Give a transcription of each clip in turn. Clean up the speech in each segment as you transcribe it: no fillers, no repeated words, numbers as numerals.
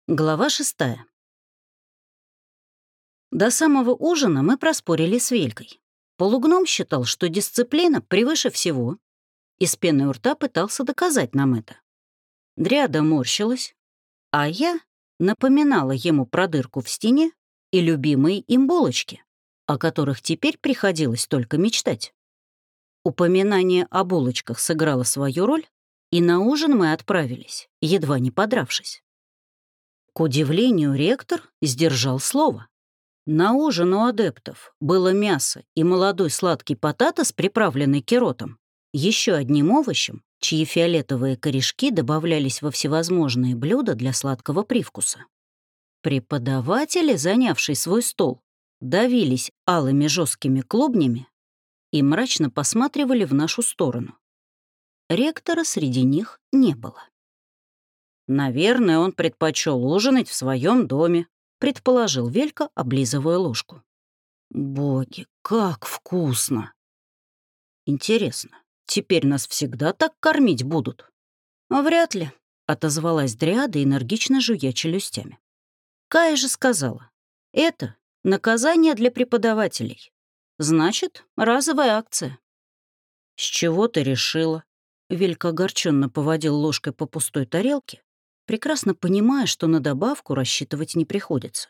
Глава 6. До самого ужина мы проспорили с Велькой. Полугном считал, что дисциплина превыше всего, и с пеной у рта пытался доказать нам это. Дряда морщилась, а я напоминала ему про дырку в стене и любимые им булочки, о которых теперь приходилось только мечтать. Упоминание о булочках сыграло свою роль, и на ужин мы отправились, едва не подравшись. К удивлению, ректор сдержал слово. На ужин у адептов было мясо и молодой сладкий потатос, приправленный керотом, еще одним овощем, чьи фиолетовые корешки добавлялись во всевозможные блюда для сладкого привкуса. Преподаватели, занявшие свой стол, давились алыми жесткими клубнями и мрачно посматривали в нашу сторону. Ректора среди них не было. «Наверное, он предпочел ужинать в своем доме», — предположил Велька, облизывая ложку. «Боги, как вкусно! Интересно, теперь нас всегда так кормить будут?» «Вряд ли», — отозвалась Дриада, энергично жуя челюстями. «Кая же сказала, это наказание для преподавателей. Значит, разовая акция». «С чего ты решила?» Велька огорченно поводил ложкой по пустой тарелке, прекрасно понимая, что на добавку рассчитывать не приходится.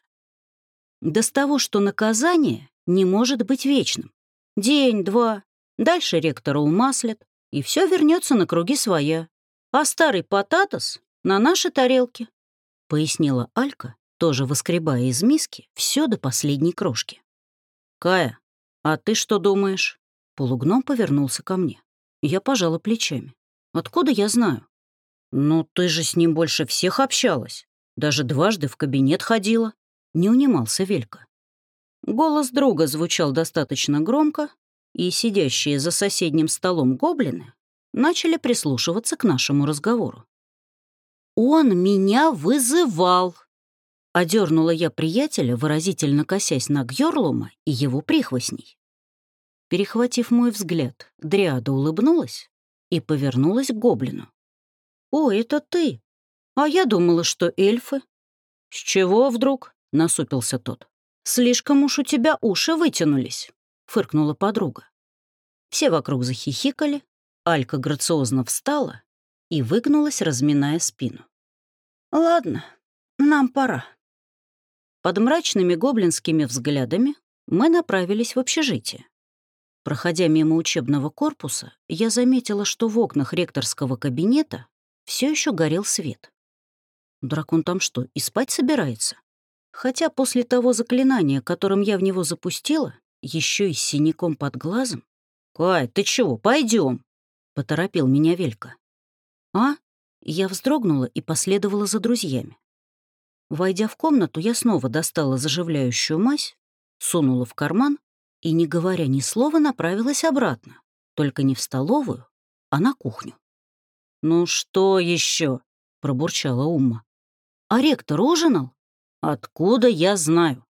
Да с того, что наказание не может быть вечным. День-два, дальше ректора умаслят, и все вернется на круги своя. А старый потатос на наши тарелки, — пояснила Алька, тоже выскребая из миски все до последней крошки. «Кая, а ты что думаешь?» Полугном повернулся ко мне. Я пожала плечами. «Откуда я знаю?» «Ну, ты же с ним больше всех общалась. Даже дважды в кабинет ходила». Не унимался Велька. Голос друга звучал достаточно громко, и сидящие за соседним столом гоблины начали прислушиваться к нашему разговору. «Он меня вызывал!» — одернула я приятеля, выразительно косясь на Гьорлума и его прихвостней. Перехватив мой взгляд, Дриада улыбнулась и повернулась к гоблину. «О, это ты! А я думала, что эльфы». «С чего вдруг?» — насупился тот. «Слишком уж у тебя уши вытянулись», — фыркнула подруга. Все вокруг захихикали, Алька грациозно встала и выгнулась, разминая спину. «Ладно, нам пора». Под мрачными гоблинскими взглядами мы направились в общежитие. Проходя мимо учебного корпуса, я заметила, что в окнах ректорского кабинета все еще горел свет. Дракон там что, и спать собирается? Хотя после того заклинания, которым я в него запустила, еще и с синяком под глазом... «Кай, ты чего, пойдем? Поторопил меня Велька. «А?» Я вздрогнула и последовала за друзьями. Войдя в комнату, я снова достала заживляющую мазь, сунула в карман и, не говоря ни слова, направилась обратно, только не в столовую, а на кухню. «Ну что еще?» — пробурчала Умма. «А ректор ужинал?» «Откуда я знаю?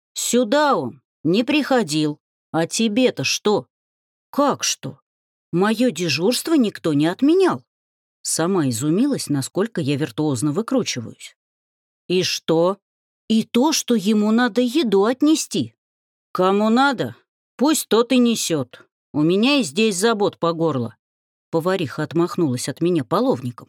Сюда он не приходил. А тебе-то что?» «Как что? Мое дежурство никто не отменял». Сама изумилась, насколько я виртуозно выкручиваюсь. «И что?» «И то, что ему надо еду отнести». «Кому надо, пусть тот и несет. У меня и здесь забот по горло». Повариха отмахнулась от меня половником.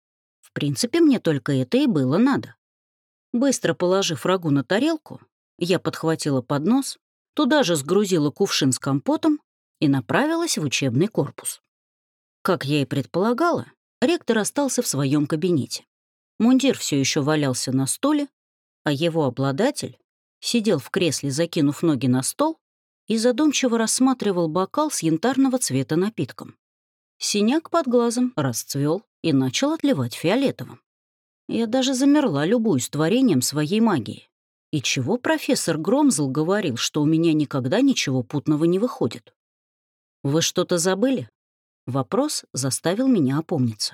В принципе, мне только это и было надо. Быстро положив рагу на тарелку, я подхватила поднос, туда же сгрузила кувшин с компотом и направилась в учебный корпус. Как я и предполагала, ректор остался в своем кабинете. Мундир все еще валялся на столе, а его обладатель сидел в кресле, закинув ноги на стол, и задумчиво рассматривал бокал с янтарного цвета напитком. Синяк под глазом расцвел и начал отливать фиолетовым. Я даже замерла, любуясь творением своей магии. И чего профессор Громзл говорил, что у меня никогда ничего путного не выходит? «Вы что-то забыли?» Вопрос заставил меня опомниться.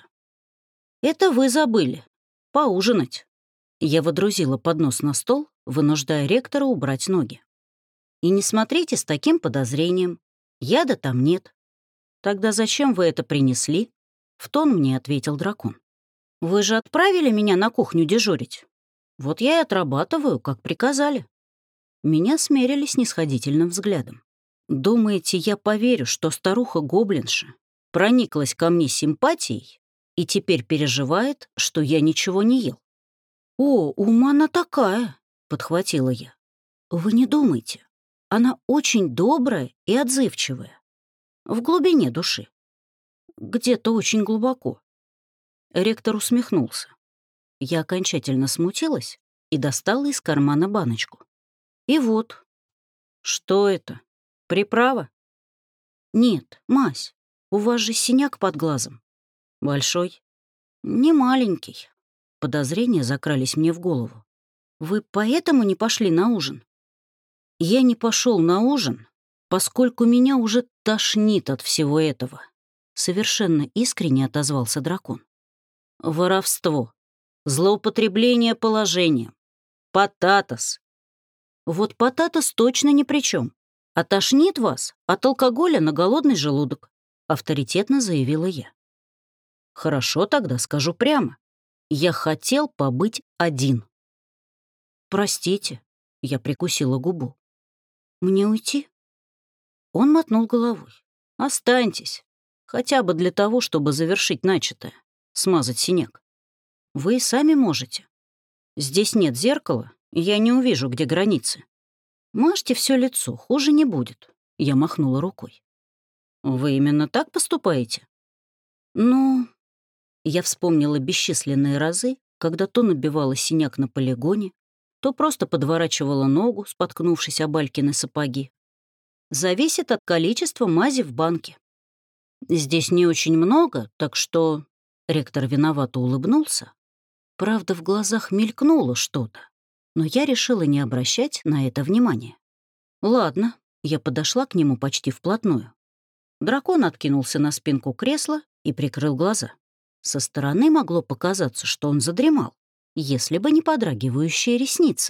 «Это вы забыли. Поужинать». Я водрузила поднос на стол, вынуждая ректора убрать ноги. «И не смотрите с таким подозрением. Яда там нет». «Тогда зачем вы это принесли?» — в тон мне ответил дракон. «Вы же отправили меня на кухню дежурить. Вот я и отрабатываю, как приказали». Меня смерили снисходительным взглядом. «Думаете, я поверю, что старуха-гоблинша прониклась ко мне симпатией и теперь переживает, что я ничего не ел?» «О, ума она такая», — подхватила я. «Вы не думайте. Она очень добрая и отзывчивая. В глубине души. Где-то очень глубоко». Ректор усмехнулся. Я окончательно смутилась и достала из кармана баночку. И вот. Что это? Приправа? Нет, мазь. У вас же синяк под глазом. Большой? Не маленький. Подозрения закрались мне в голову. Вы поэтому не пошли на ужин? Я не пошел на ужин, поскольку меня уже тошнит от всего этого. Совершенно искренне отозвался дракон. Воровство. Злоупотребление положением. Потатос. Вот потатос точно ни при чем. А тошнит вас от алкоголя на голодный желудок, авторитетно заявила я. Хорошо, тогда скажу прямо. Я хотел побыть один. Простите, я прикусила губу. Мне уйти? Он мотнул головой. Останьтесь. Хотя бы для того, чтобы завершить начатое. Смазать синяк. Вы и сами можете. Здесь нет зеркала, и я не увижу, где границы. Мажьте все лицо, хуже не будет. Я махнула рукой. Вы именно так поступаете? Ну, я вспомнила бесчисленные разы, когда то набивала синяк на полигоне, то просто подворачивала ногу, споткнувшись о Балькины сапоги. Зависит от количества мази в банке. Здесь не очень много, так что... Ректор виновато улыбнулся. Правда, в глазах мелькнуло что-то, но я решила не обращать на это внимания. Ладно, я подошла к нему почти вплотную. Дракон откинулся на спинку кресла и прикрыл глаза. Со стороны могло показаться, что он задремал, если бы не подрагивающие ресницы.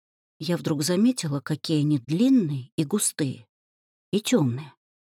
Я вдруг заметила, какие они длинные и густые, и темные.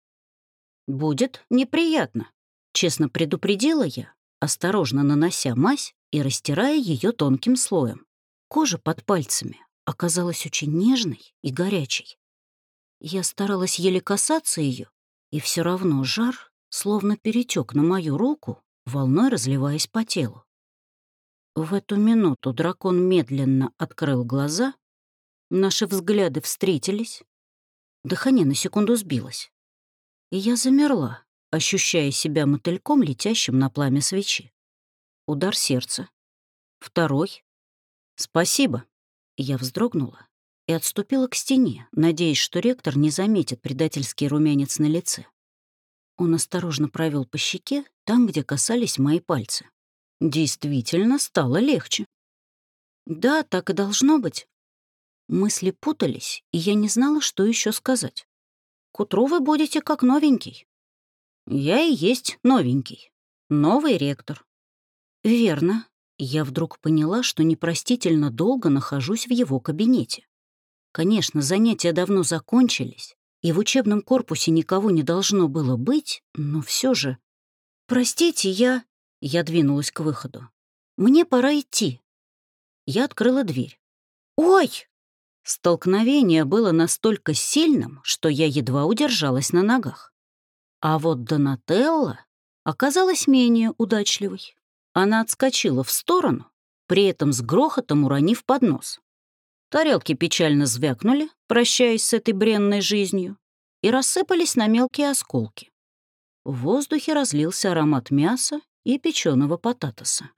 «Будет неприятно», — честно предупредила я, осторожно нанося мазь и растирая ее тонким слоем. Кожа под пальцами оказалась очень нежной и горячей. Я старалась еле касаться ее, и все равно жар словно перетек на мою руку, волной разливаясь по телу. В эту минуту дракон медленно открыл глаза, наши взгляды встретились, дыхание на секунду сбилось, и я замерла, ощущая себя мотыльком, летящим на пламя свечи. Удар сердца. Второй. «Спасибо». Я вздрогнула и отступила к стене, надеясь, что ректор не заметит предательский румянец на лице. Он осторожно провел по щеке, там, где касались мои пальцы. Действительно стало легче. Да, так и должно быть. Мысли путались, и я не знала, что еще сказать. К утру вы будете как новенький. Я и есть новенький. Новый ректор. Верно. Я вдруг поняла, что непростительно долго нахожусь в его кабинете. Конечно, занятия давно закончились, и в учебном корпусе никого не должно было быть, но все же... «Простите, я...» Я двинулась к выходу. «Мне пора идти». Я открыла дверь. «Ой!» Столкновение было настолько сильным, что я едва удержалась на ногах. А вот Донателла оказалась менее удачливой. Она отскочила в сторону, при этом с грохотом уронив поднос. Тарелки печально звякнули, прощаясь с этой бренной жизнью, и рассыпались на мелкие осколки. В воздухе разлился аромат мяса и печеного потатоса.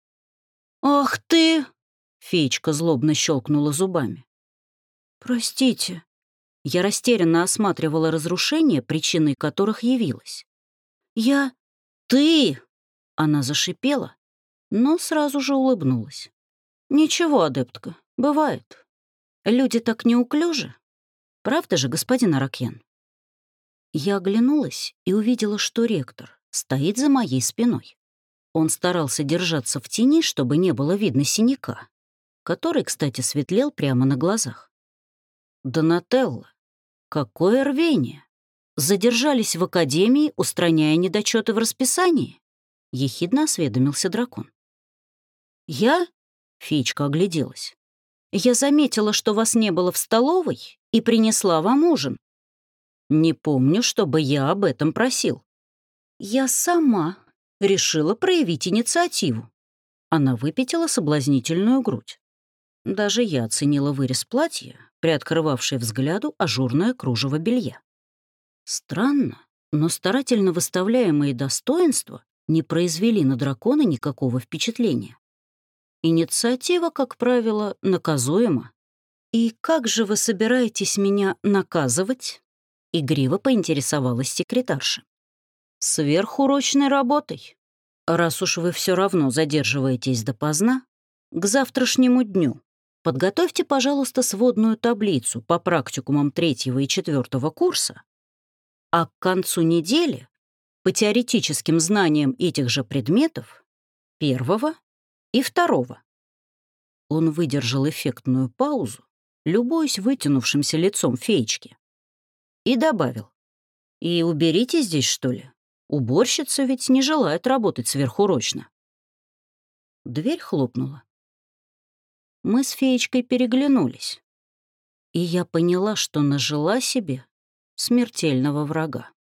«Ах ты!» — феечка злобно щелкнула зубами. «Простите». Я растерянно осматривала разрушения, причиной которых явилась. «Ты!» — она зашипела, но сразу же улыбнулась. «Ничего, адептка, бывает. Люди так неуклюжи. Правда же, господин Аракьян?» Я оглянулась и увидела, что ректор стоит за моей спиной. Он старался держаться в тени, чтобы не было видно синяка, который, кстати, светлел прямо на глазах. «Донателла, какое рвение! Задержались в академии, устраняя недочеты в расписании?» — ехидно осведомился дракон. «Я?» — Феечка огляделась. «Я заметила, что вас не было в столовой, и принесла вам ужин. Не помню, чтобы я об этом просил. Я сама решила проявить инициативу». Она выпятила соблазнительную грудь. Даже я оценила вырез платья, приоткрывавшее взгляду ажурное кружево белья. Странно, но старательно выставляемые достоинства не произвели на дракона никакого впечатления. Инициатива, как правило, наказуема. «И как же вы собираетесь меня наказывать?» — игриво поинтересовалась секретарша. «Сверхурочной работой. Раз уж вы все равно задерживаетесь допоздна, к завтрашнему дню подготовьте, пожалуйста, сводную таблицу по практикумам 3-го и 4-го курса, а к концу недели по теоретическим знаниям этих же предметов 1-го и 2-го». Он выдержал эффектную паузу, любуясь вытянувшимся лицом феечки, и добавил: «И уберите здесь, что ли? Уборщица ведь не желает работать сверхурочно». Дверь хлопнула. Мы с феечкой переглянулись, и я поняла, что нажила себе смертельного врага.